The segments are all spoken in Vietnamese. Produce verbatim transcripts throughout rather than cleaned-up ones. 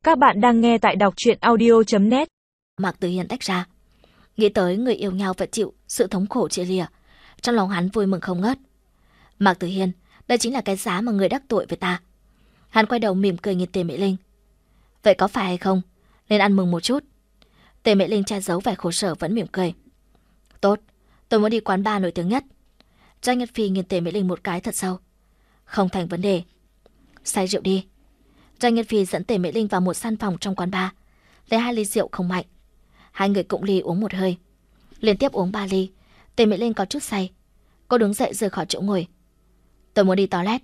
Các bạn đang nghe tại đọc truyện audio chấm net. Mạc Tử Hiên tách ra. Nghĩ tới người yêu nhau phải chịu sự thống khổ chia lìa, trong lòng hắn vui mừng không ngớt. Mạc Tử Hiên, đây chính là cái giá mà người đắc tội với ta. Hắn quay đầu mỉm cười nhìn Tề Mỹ Linh. Vậy có phải hay không? Nên ăn mừng một chút. Tề Mỹ Linh che giấu vẻ khổ sở vẫn mỉm cười. Tốt, tôi muốn đi quán bar nổi tiếng nhất. Trang Nhất Phi nhìn Tề Mỹ Linh một cái thật sâu. Không thành vấn đề. Say rượu đi. Trang Nhất Phi dẫn Tề Mỹ Linh vào một căn phòng trong quán bar, lấy hai ly rượu không mạnh. Hai người cụng ly uống một hơi. Liên tiếp uống ba ly, Tề Mỹ Linh có chút say. Cô đứng dậy rời khỏi chỗ ngồi. Tôi muốn đi toilet.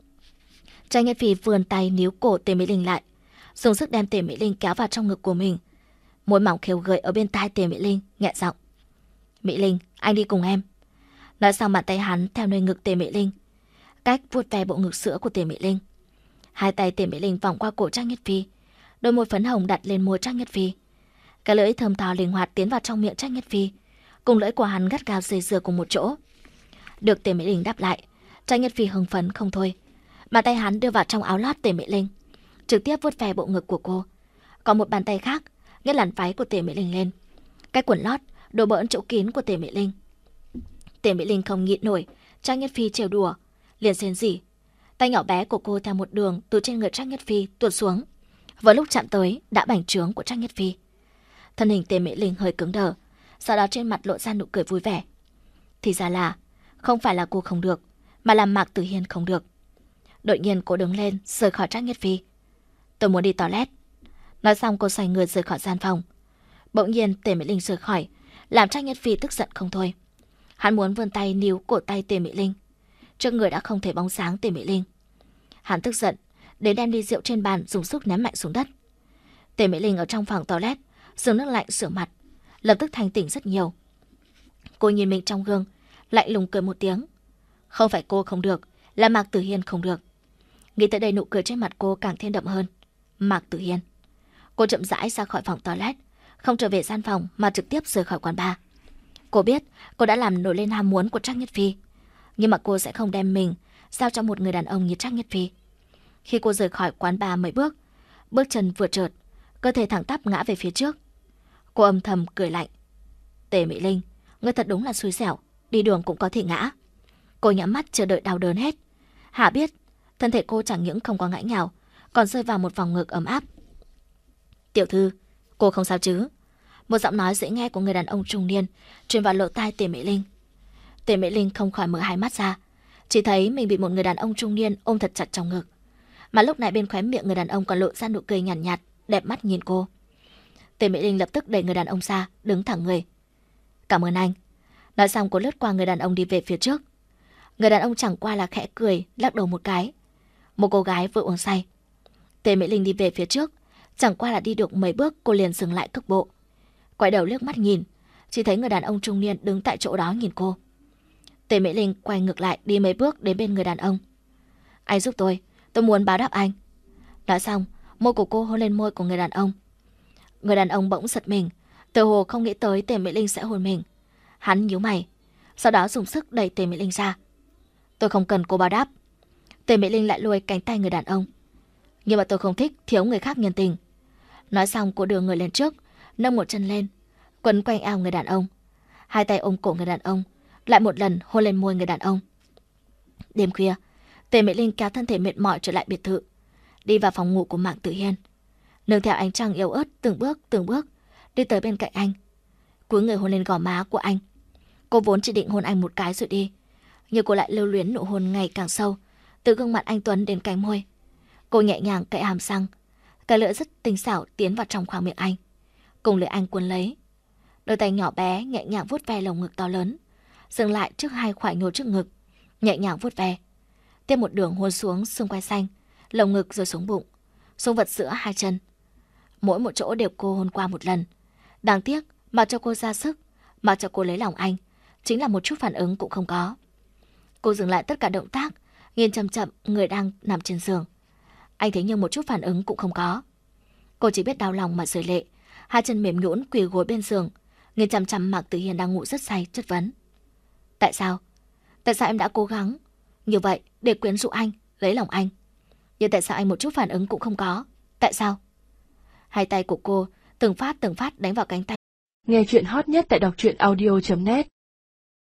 Trang Nhất Phi vươn tay níu cổ Tề Mỹ Linh lại, dùng sức đem Tề Mỹ Linh kéo vào trong ngực của mình. Môi mỏng khều gợi ở bên tai Tề Mỹ Linh, nhẹ giọng. Mỹ Linh, anh đi cùng em. Nói xong bàn tay hắn theo nơi ngực Tề Mỹ Linh, cách vuốt ve bộ ngực sữa của Tề Mỹ Linh. Hai tay Tề Mỹ Linh vòng qua cổ Trang Nhất Phi, đôi môi phấn hồng đặt lên môi Trang Nhất Phi. Cái lưỡi thơm tho linh hoạt tiến vào trong miệng Trang Nhất Phi, cùng lưỡi của hắn gắt gao dây dưa cùng một chỗ. Được Tề Mỹ Linh đáp lại, Trang Nhất Phi hưng phấn không thôi. Bàn tay hắn đưa vào trong áo lót Tề Mỹ Linh, trực tiếp vuốt ve bộ ngực của cô. Còn một bàn tay khác nhấc làn váy của Tề Mỹ Linh lên, cái quần lót đổ bỡn chỗ kín của Tề Mỹ Linh. Tề Mỹ Linh không nhịn nổi Trang Nhất Phi trêu đùa, liền rên rỉ. Tay nhỏ bé của cô theo một đường từ trên người Trang Nhất Phi tuột xuống, vừa lúc chạm tới đã bành trướng của Trang Nhất Phi. Thân hình Tề Mỹ Linh hơi cứng đờ, sau đó trên mặt lộ ra nụ cười vui vẻ. Thì ra là không phải là cô không được, mà là Mạc Tử Hiên không được. Đột nhiên cô đứng lên rời khỏi Trang Nhất Phi. Tôi muốn đi toilet. Nói xong cô xoay người rời khỏi gian phòng. Bỗng nhiên Tề Mỹ Linh rời khỏi, làm Trang Nhất Phi tức giận không thôi. Hắn muốn vươn tay níu cổ tay Tề Mỹ Linh, trước người đã không thấy bóng dáng Tề Mỹ Linh. Hắn tức giận đến đem ly rượu trên bàn dùng sức ném mạnh xuống đất. Tề Mỹ Linh ở trong phòng toilet dùng nước lạnh rửa mặt, lập tức thanh tỉnh rất nhiều. Cô nhìn mình trong gương, lạnh lùng cười một tiếng. Không phải cô không được, là Mạc Tử Hiên không được. Nghĩ tới đây nụ cười trên mặt cô càng thêm đậm hơn. Mạc Tử Hiên. Cô chậm rãi ra khỏi phòng toilet, không trở về gian phòng mà trực tiếp rời khỏi quán bar. Cô biết cô đã làm nổi lên ham muốn của Trang Nhất Phi, nhưng mà cô sẽ không đem mình giao cho một người đàn ông như Trang Nhất Phi. Khi cô rời khỏi quán bar mấy bước, bước chân vừa trượt, cơ thể thẳng tắp ngã về phía trước. Cô âm thầm cười lạnh. Tề Mỹ Linh, ngươi thật đúng là xui xẻo, đi đường cũng có thể ngã. Cô nhắm mắt chờ đợi đau đớn hết. Hả biết, thân thể cô chẳng những không có ngã nhào, còn rơi vào một vòng ngực ấm áp. Tiểu thư, cô không sao chứ? Một giọng nói dễ nghe của người đàn ông trung niên truyền vào lỗ tai Tề Mỹ Linh. Tề Mỹ Linh không khỏi mở hai mắt ra, chỉ thấy mình bị một người đàn ông trung niên ôm thật chặt trong ngực. Mà lúc này bên khóe miệng người đàn ông còn lộ ra nụ cười nhàn nhạt, nhạt, đẹp mắt nhìn cô. Tề Mỹ Linh lập tức đẩy người đàn ông ra, đứng thẳng người. Cảm ơn anh. Nói xong cô lướt qua người đàn ông đi về phía trước. Người đàn ông chẳng qua là khẽ cười, lắc đầu một cái. Một cô gái vừa uống say. Tề Mỹ Linh đi về phía trước, chẳng qua là đi được mấy bước cô liền dừng lại cước bộ. Quay đầu liếc mắt nhìn, chỉ thấy người đàn ông trung niên đứng tại chỗ đó nhìn cô. Tề Mỹ Linh quay ngược lại đi mấy bước đến bên người đàn ông. Anh giúp tôi, tôi muốn báo đáp anh. Nói xong, môi của cô hôn lên môi của người đàn ông. Người đàn ông bỗng giật mình, tựa hồ không nghĩ tới Tề Mỹ Linh sẽ hôn mình. Hắn nhíu mày, sau đó dùng sức đẩy Tề Mỹ Linh ra. Tôi không cần cô báo đáp. Tề Mỹ Linh lại lôi cánh tay người đàn ông. Nhưng mà tôi không thích thiếu người khác nhân tình. Nói xong cô đưa người lên trước, nâng một chân lên, quấn quanh eo người đàn ông. Hai tay ôm cổ người đàn ông, lại một lần hôn lên môi người đàn ông. Đêm khuya, Tề Mỹ Linh kéo thân thể mệt mỏi trở lại biệt thự, đi vào phòng ngủ của Mạc Tử Hiên. Nương theo ánh trăng yếu ớt từng bước từng bước đi tới bên cạnh anh, cúi người hôn lên gò má của anh. Cô vốn chỉ định hôn anh một cái rồi đi, nhưng cô lại lưu luyến nụ hôn ngày càng sâu, từ gương mặt anh tuấn đến cánh môi. Cô nhẹ nhàng cạy hàm răng, cái lưỡi rất tinh xảo tiến vào trong khoang miệng anh, cùng lưỡi anh cuốn lấy. Đôi tay nhỏ bé nhẹ nhàng vuốt ve lồng ngực to lớn, dừng lại trước hai khoải nhô trước ngực, nhẹ nhàng vuốt ve. Tiếp một đường hôn xuống xương quai xanh, lồng ngực rồi xuống bụng, xuống vật giữa hai chân. Mỗi một chỗ đều cô hôn qua một lần. Đáng tiếc mà cho cô ra sức, mà cho cô lấy lòng anh, chính là một chút phản ứng cũng không có. Cô dừng lại tất cả động tác, nhìn chậm chậm người đang nằm trên giường. Anh thế nhưng một chút phản ứng cũng không có. Cô chỉ biết đau lòng mà rơi lệ, hai chân mềm nhũn quỳ gối bên giường, nhìn chằm chằm Mạc Tử Hiên đang ngủ rất say, chất vấn. Tại sao? Tại sao em đã cố gắng như vậy để quyến rũ anh, lấy lòng anh, nhưng tại sao anh một chút phản ứng cũng không có? Tại sao? Hai tay của cô từng phát từng phát đánh vào cánh tay. Nghe chuyện hot nhất tại đọc truyện audio chấm net